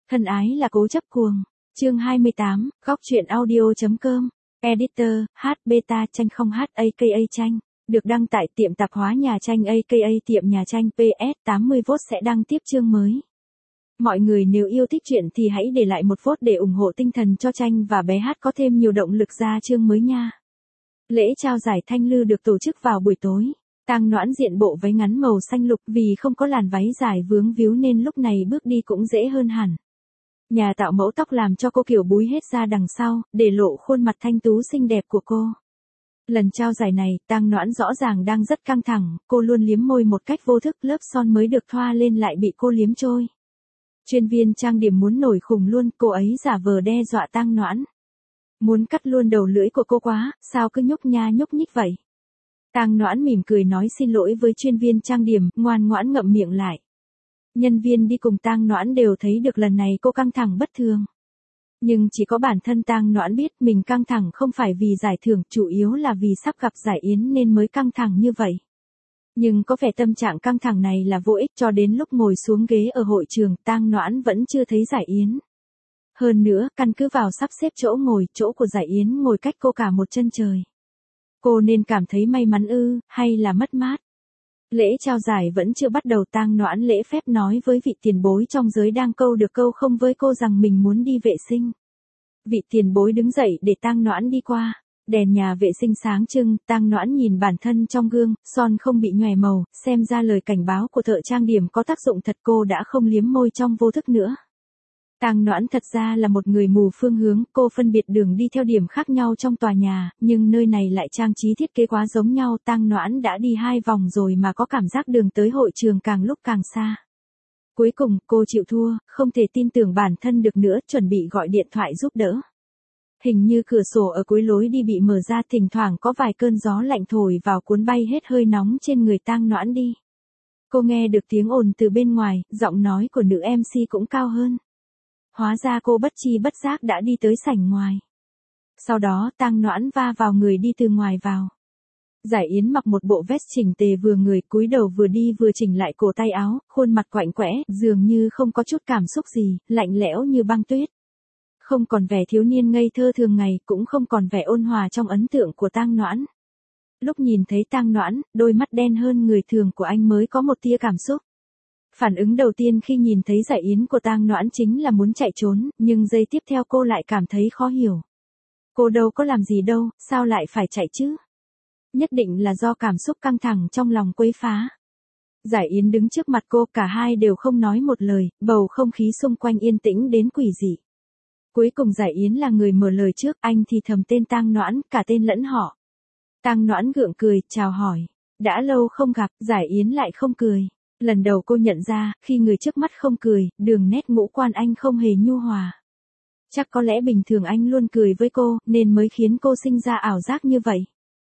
Thân ái là cố chấp cuồng. Chương 28, góc truyện audio.com. Editor, Beta tranh không aka tranh. Được đăng tại tiệm tạp hóa nhà tranh aka tiệm nhà tranh PS 80V sẽ đăng tiếp chương mới. Mọi người nếu yêu thích truyện thì hãy để lại một vote để ủng hộ tinh thần cho tranh và bé Hát có thêm nhiều động lực ra chương mới nha. Lễ trao giải Thanh Lư được tổ chức vào buổi tối. Tang Noãn diện bộ váy ngắn màu xanh lục vì không có làn váy dài vướng víu nên lúc này bước đi cũng dễ hơn hẳn. Nhà tạo mẫu tóc làm cho cô kiểu búi hết ra đằng sau, để lộ khuôn mặt thanh tú xinh đẹp của cô. Lần trao giải này, Tang Noãn rõ ràng đang rất căng thẳng, cô luôn liếm môi một cách vô thức, lớp son mới được thoa lên lại bị cô liếm trôi. Chuyên viên trang điểm muốn nổi khùng luôn, cô ấy giả vờ đe dọa Tang Noãn. Muốn cắt luôn đầu lưỡi của cô quá, sao cứ nhúc nha nhúc nhích vậy? Tang Noãn mỉm cười nói xin lỗi với chuyên viên trang điểm, ngoan ngoãn ngậm miệng lại. Nhân viên đi cùng Tang Noãn đều thấy được lần này cô căng thẳng bất thường. Nhưng chỉ có bản thân Tang Noãn biết mình căng thẳng không phải vì giải thưởng, chủ yếu là vì sắp gặp giải yến nên mới căng thẳng như vậy. Nhưng có vẻ tâm trạng căng thẳng này là vô ích, cho đến lúc ngồi xuống ghế ở hội trường, Tang Noãn vẫn chưa thấy giải yến. Hơn nữa, căn cứ vào sắp xếp chỗ ngồi, chỗ của giải yến ngồi cách cô cả một chân trời. Cô nên cảm thấy may mắn ư, hay là mất mát? Lễ trao giải vẫn chưa bắt đầu, Tang Noãn lễ phép nói với vị tiền bối trong giới đang câu được câu không với cô rằng mình muốn đi vệ sinh. Vị tiền bối đứng dậy để Tang Noãn đi qua. Đèn nhà vệ sinh sáng trưng, Tang Noãn nhìn bản thân trong gương, son không bị nhòe màu, xem ra lời cảnh báo của thợ trang điểm có tác dụng thật, cô đã không liếm môi trong vô thức nữa. Tang Noãn thật ra là một người mù phương hướng, cô phân biệt đường đi theo điểm khác nhau trong tòa nhà, nhưng nơi này lại trang trí thiết kế quá giống nhau. Tang Noãn đã đi 2 vòng rồi mà có cảm giác đường tới hội trường càng lúc càng xa. Cuối cùng, cô chịu thua, không thể tin tưởng bản thân được nữa, chuẩn bị gọi điện thoại giúp đỡ. Hình như cửa sổ ở cuối lối đi bị mở ra, thỉnh thoảng có vài cơn gió lạnh thổi vào cuốn bay hết hơi nóng trên người Tang Noãn đi. Cô nghe được tiếng ồn từ bên ngoài, giọng nói của nữ MC cũng cao hơn. Hóa ra cô bất chi bất giác đã đi tới sảnh ngoài. Sau đó Tang Noãn va vào người đi từ ngoài vào. Giải yến mặc một bộ vest chỉnh tề vừa người, cúi đầu vừa đi vừa chỉnh lại cổ tay áo, khuôn mặt quạnh quẽ, dường như không có chút cảm xúc gì, lạnh lẽo như băng tuyết. Không còn vẻ thiếu niên ngây thơ thường ngày, cũng không còn vẻ ôn hòa trong ấn tượng của Tang Noãn. Lúc nhìn thấy Tang Noãn, đôi mắt đen hơn người thường của anh mới có một tia cảm xúc. Phản ứng đầu tiên khi nhìn thấy giải yến của Tang Noãn chính là muốn chạy trốn, nhưng giây tiếp theo cô lại cảm thấy khó hiểu. Cô đâu có làm gì đâu, sao lại phải chạy chứ? Nhất định là do cảm xúc căng thẳng trong lòng quấy phá. Giải yến đứng trước mặt cô, cả hai đều không nói một lời, bầu không khí xung quanh yên tĩnh đến quỷ dị. Cuối cùng giải yến là người mở lời trước, anh thì thầm tên Tang Noãn, cả tên lẫn họ. Tang Noãn gượng cười, chào hỏi. Đã lâu không gặp, giải yến lại không cười. Lần đầu cô nhận ra, khi người trước mắt không cười, đường nét ngũ quan anh không hề nhu hòa. Chắc có lẽ bình thường anh luôn cười với cô, nên mới khiến cô sinh ra ảo giác như vậy.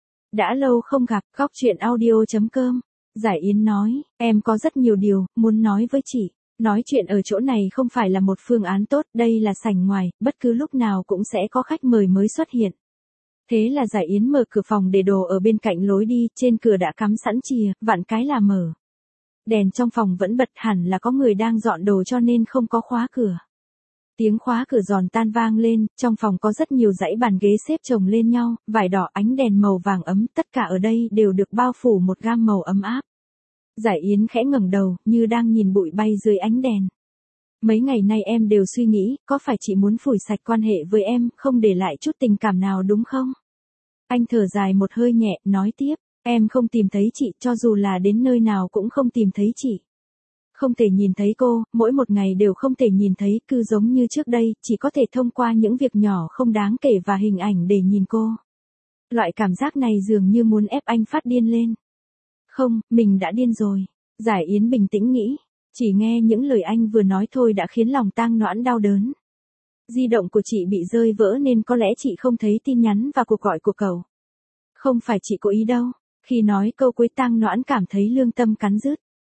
Đã lâu không gặp, góc truyện audio.com. Giải yến nói, em có rất nhiều điều, muốn nói với chị. Nói chuyện ở chỗ này không phải là một phương án tốt, đây là sảnh ngoài, bất cứ lúc nào cũng sẽ có khách mời mới xuất hiện. Thế là giải yến mở cửa phòng để đồ ở bên cạnh lối đi, trên cửa đã cắm sẵn chìa, vặn cái là mở. Đèn trong phòng vẫn bật, hẳn là có người đang dọn đồ cho nên không có khóa cửa. Tiếng khóa cửa giòn tan vang lên, trong phòng có rất nhiều dãy bàn ghế xếp chồng lên nhau, vải đỏ, ánh đèn màu vàng ấm, tất cả ở đây đều được bao phủ một gam màu ấm áp. Giải yến khẽ ngẩng đầu, như đang nhìn bụi bay dưới ánh đèn. Mấy ngày nay em đều suy nghĩ, có phải chị muốn phủi sạch quan hệ với em, không để lại chút tình cảm nào đúng không? Anh thở dài một hơi nhẹ, nói tiếp. Em không tìm thấy chị, cho dù là đến nơi nào cũng không tìm thấy chị. Không thể nhìn thấy cô, mỗi một ngày đều không thể nhìn thấy, cứ giống như trước đây, chỉ có thể thông qua những việc nhỏ không đáng kể và hình ảnh để nhìn cô. Loại cảm giác này dường như muốn ép anh phát điên lên. Không, mình đã điên rồi. Giải yến bình tĩnh nghĩ. Chỉ nghe những lời anh vừa nói thôi đã khiến lòng Tang Noãn đau đớn. Di động của chị bị rơi vỡ nên có lẽ chị không thấy tin nhắn và cuộc gọi của cậu. Không phải chị cố ý đâu. Khi nói câu cuối Tang Noãn cảm thấy lương tâm cắn rứt.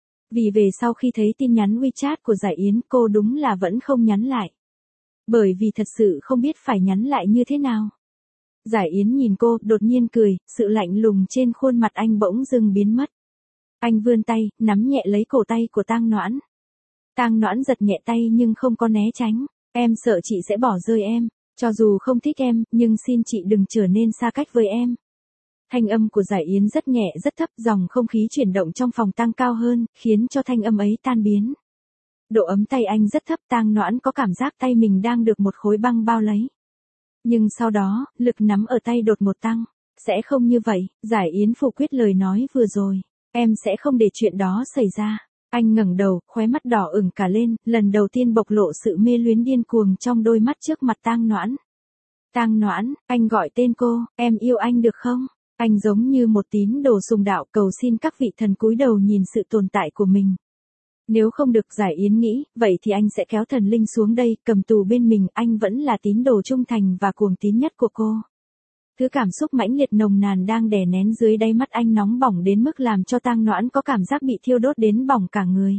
Vì về sau khi thấy tin nhắn WeChat của Giải yến, cô đúng là vẫn không nhắn lại. Bởi vì thật sự không biết phải nhắn lại như thế nào. Giải yến nhìn cô, đột nhiên cười, sự lạnh lùng trên khuôn mặt anh bỗng dưng biến mất. Anh vươn tay, nắm nhẹ lấy cổ tay của Tang Noãn. Tang Noãn giật nhẹ tay nhưng không có né tránh. Em sợ chị sẽ bỏ rơi em. Cho dù không thích em, nhưng xin chị đừng trở nên xa cách với em. Thanh âm của Giải Yến rất nhẹ rất thấp, dòng không khí chuyển động trong phòng tăng cao hơn, khiến cho thanh âm ấy tan biến. Độ ấm tay anh rất thấp, Tang Noãn có cảm giác tay mình đang được một khối băng bao lấy. Nhưng sau đó, lực nắm ở tay đột ngột tăng. Sẽ không như vậy, Giải Yến phủ quyết lời nói vừa rồi. Em sẽ không để chuyện đó xảy ra. Anh ngẩng đầu, khóe mắt đỏ ửng cả lên, lần đầu tiên bộc lộ sự mê luyến điên cuồng trong đôi mắt trước mặt Tang Noãn. Tang Noãn, anh gọi tên cô, em yêu anh được không? Anh giống như một tín đồ sùng đạo cầu xin các vị thần cúi đầu nhìn sự tồn tại của mình. Nếu không được, Giải Yến nghĩ, vậy thì anh sẽ kéo thần linh xuống đây, cầm tù bên mình, anh vẫn là tín đồ trung thành và cuồng tín nhất của cô. Thứ cảm xúc mãnh liệt nồng nàn đang đè nén dưới đáy mắt anh nóng bỏng đến mức làm cho Tang Noãn có cảm giác bị thiêu đốt đến bỏng cả người.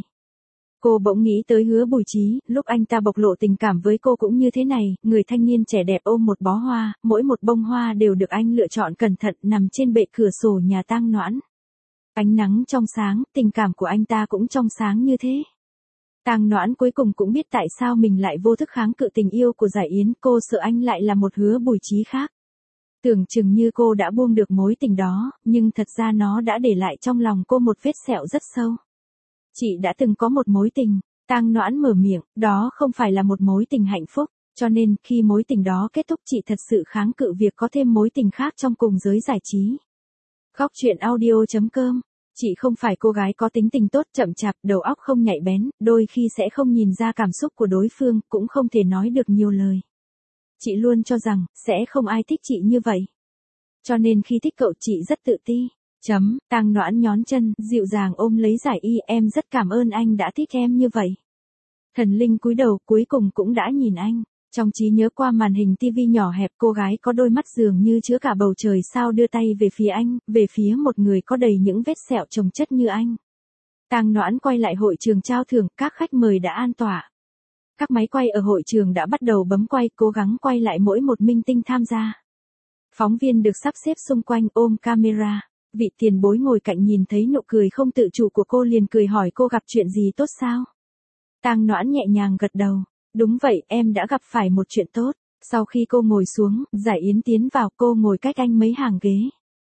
Cô bỗng nghĩ tới Hứa Bùi Chí, lúc anh ta bộc lộ tình cảm với cô cũng như thế này, người thanh niên trẻ đẹp ôm một bó hoa, mỗi một bông hoa đều được anh lựa chọn cẩn thận nằm trên bệ cửa sổ nhà Tang Noãn. Ánh nắng trong sáng, tình cảm của anh ta cũng trong sáng như thế. Tang Noãn cuối cùng cũng biết tại sao mình lại vô thức kháng cự tình yêu của Giải Yến, cô sợ anh lại là một Hứa Bùi Chí khác. Tưởng chừng như cô đã buông được mối tình đó, nhưng thật ra nó đã để lại trong lòng cô một vết sẹo rất sâu. Chị đã từng có một mối tình, Tang Noãn mở miệng, đó không phải là một mối tình hạnh phúc, cho nên khi mối tình đó kết thúc chị thật sự kháng cự việc có thêm mối tình khác trong cùng giới giải trí. Góc truyện audio.com. Chị không phải cô gái có tính tình tốt, chậm chạp, đầu óc không nhạy bén, đôi khi sẽ không nhìn ra cảm xúc của đối phương, cũng không thể nói được nhiều lời. Chị luôn cho rằng, sẽ không ai thích chị như vậy. Cho nên khi thích cậu chị rất tự ti. Tang Noãn nhón chân, dịu dàng ôm lấy Giải Y, em rất cảm ơn anh đã thích em như vậy. Thần linh cúi đầu, cuối cùng cũng đã nhìn anh. Trong trí nhớ qua màn hình tivi nhỏ hẹp, cô gái có đôi mắt dường như chứa cả bầu trời sao đưa tay về phía anh, về phía một người có đầy những vết sẹo chồng chất như anh. Tang Noãn quay lại hội trường trao thưởng, các khách mời đã an tọa. Các máy quay ở hội trường đã bắt đầu bấm quay, cố gắng quay lại mỗi một minh tinh tham gia. Phóng viên được sắp xếp xung quanh ôm camera. Vị tiền bối ngồi cạnh nhìn thấy nụ cười không tự chủ của cô liền cười hỏi cô gặp chuyện gì tốt sao? Tang Noãn nhẹ nhàng gật đầu. Đúng vậy, em đã gặp phải một chuyện tốt. Sau khi cô ngồi xuống, Giải Yến tiến vào, cô ngồi cách anh mấy hàng ghế.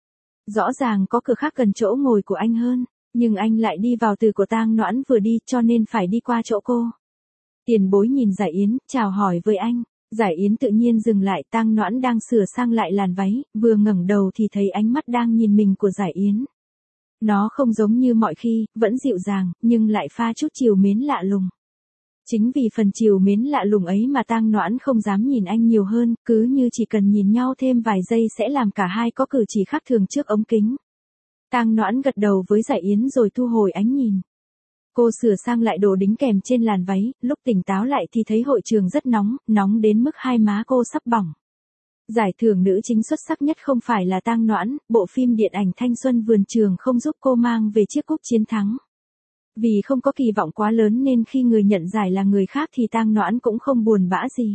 Rõ ràng có cửa khác gần chỗ ngồi của anh hơn, nhưng anh lại đi vào từ của Tang Noãn vừa đi, cho nên phải đi qua chỗ cô. Tiền bối nhìn Giải Yến, chào hỏi với anh. Giải Yến tự nhiên dừng lại, Tang Noãn đang sửa sang lại làn váy, vừa ngẩng đầu thì thấy ánh mắt đang nhìn mình của Giải Yến. Nó không giống như mọi khi, vẫn dịu dàng, nhưng lại pha chút trìu mến lạ lùng. Chính vì phần trìu mến lạ lùng ấy mà Tang Noãn không dám nhìn anh nhiều hơn, cứ như chỉ cần nhìn nhau thêm vài giây sẽ làm cả hai có cử chỉ khác thường trước ống kính. Tang Noãn gật đầu với Giải Yến rồi thu hồi ánh nhìn. Cô sửa sang lại đồ đính kèm trên làn váy, lúc tỉnh táo lại thì thấy hội trường rất nóng, nóng đến mức hai má cô sắp bỏng. Giải thưởng nữ chính xuất sắc nhất không phải là Tang Noãn, bộ phim điện ảnh Thanh Xuân Vườn Trường không giúp cô mang về chiếc cúp chiến thắng. Vì không có kỳ vọng quá lớn nên khi người nhận giải là người khác thì Tang Noãn cũng không buồn bã gì.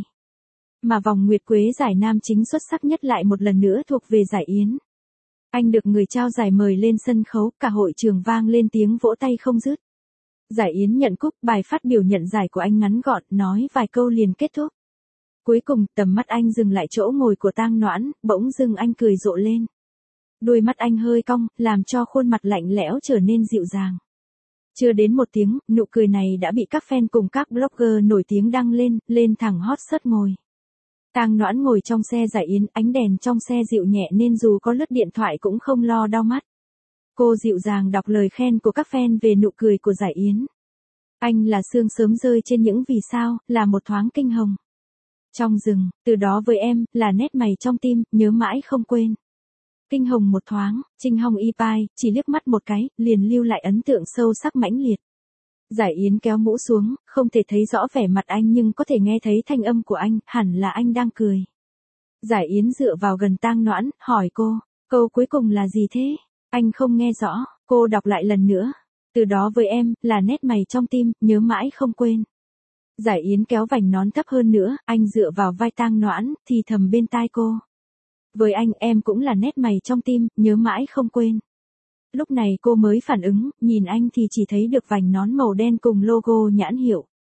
Mà vòng nguyệt quế giải nam chính xuất sắc nhất lại một lần nữa thuộc về Giải Yến. Anh được người trao giải mời lên sân khấu, cả hội trường vang lên tiếng vỗ tay không dứt. Giải Yến nhận cúp, bài phát biểu nhận giải của anh ngắn gọn, nói vài câu liền kết thúc. Cuối cùng, tầm mắt anh dừng lại chỗ ngồi của Tang Noãn, bỗng dưng anh cười rộ lên. Đôi mắt anh hơi cong, làm cho khuôn mặt lạnh lẽo trở nên dịu dàng. Chưa đến một tiếng, nụ cười này đã bị các fan cùng các blogger nổi tiếng đăng lên thẳng hot search ngồi. Tang Noãn ngồi trong xe Giải Yến, ánh đèn trong xe dịu nhẹ nên dù có lướt điện thoại cũng không lo đau mắt. Cô dịu dàng đọc lời khen của các fan về nụ cười của Giải Yến. Anh là sương sớm rơi trên những vì sao, là một thoáng kinh hồng. Trong rừng, từ đó với em, là nét mày trong tim, nhớ mãi không quên. Kinh hồng một thoáng, Trinh Hồng y pai, chỉ liếc mắt một cái, liền lưu lại ấn tượng sâu sắc mãnh liệt. Giải Yến kéo mũ xuống, không thể thấy rõ vẻ mặt anh nhưng có thể nghe thấy thanh âm của anh, hẳn là anh đang cười. Giải Yến dựa vào gần Tang Noãn, hỏi cô, câu cuối cùng là gì thế? Anh không nghe rõ, cô đọc lại lần nữa. Từ đó với em, là nét mày trong tim, nhớ mãi không quên. Giải Yến kéo vành nón thấp hơn nữa, anh dựa vào vai Tang Noãn, thì thầm bên tai cô. Với anh, em cũng là nét mày trong tim, nhớ mãi không quên. Lúc này cô mới phản ứng, nhìn anh thì chỉ thấy được vành nón màu đen cùng logo nhãn hiệu.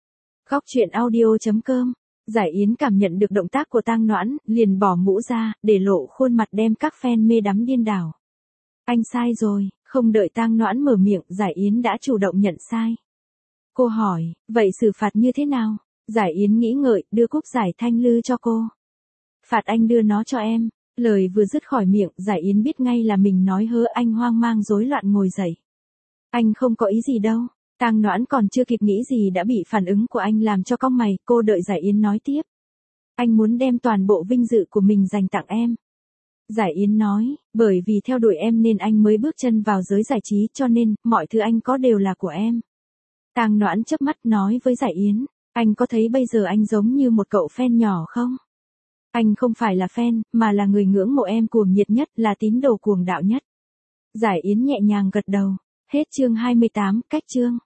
Góc chuyện audio.com. Giải Yến cảm nhận được động tác của Tang Noãn, liền bỏ mũ ra, để lộ khuôn mặt đem các fan mê đắm điên đảo. Anh sai rồi, không đợi Tang Noãn mở miệng, Giải Yến đã chủ động nhận sai. Cô hỏi, vậy xử phạt như thế nào? Giải Yến nghĩ ngợi, đưa cúp giải Thanh Lư cho cô. Phạt anh đưa nó cho em. Lời vừa dứt khỏi miệng, Giải Yến biết ngay là mình nói hớ, anh hoang mang rối loạn ngồi dậy. Anh không có ý gì đâu. Tang Noãn còn chưa kịp nghĩ gì đã bị phản ứng của anh làm cho cong mày, cô đợi Giải Yến nói tiếp. Anh muốn đem toàn bộ vinh dự của mình dành tặng em. Giải Yến nói, bởi vì theo đuổi em nên anh mới bước chân vào giới giải trí, cho nên, mọi thứ anh có đều là của em. Tang Noãn chớp mắt nói với Giải Yến, anh có thấy bây giờ anh giống như một cậu fan nhỏ không? Anh không phải là fan, mà là người ngưỡng mộ em cuồng nhiệt nhất, là tín đồ cuồng đạo nhất. Giải Yến nhẹ nhàng gật đầu. Hết chương 28, cách chương.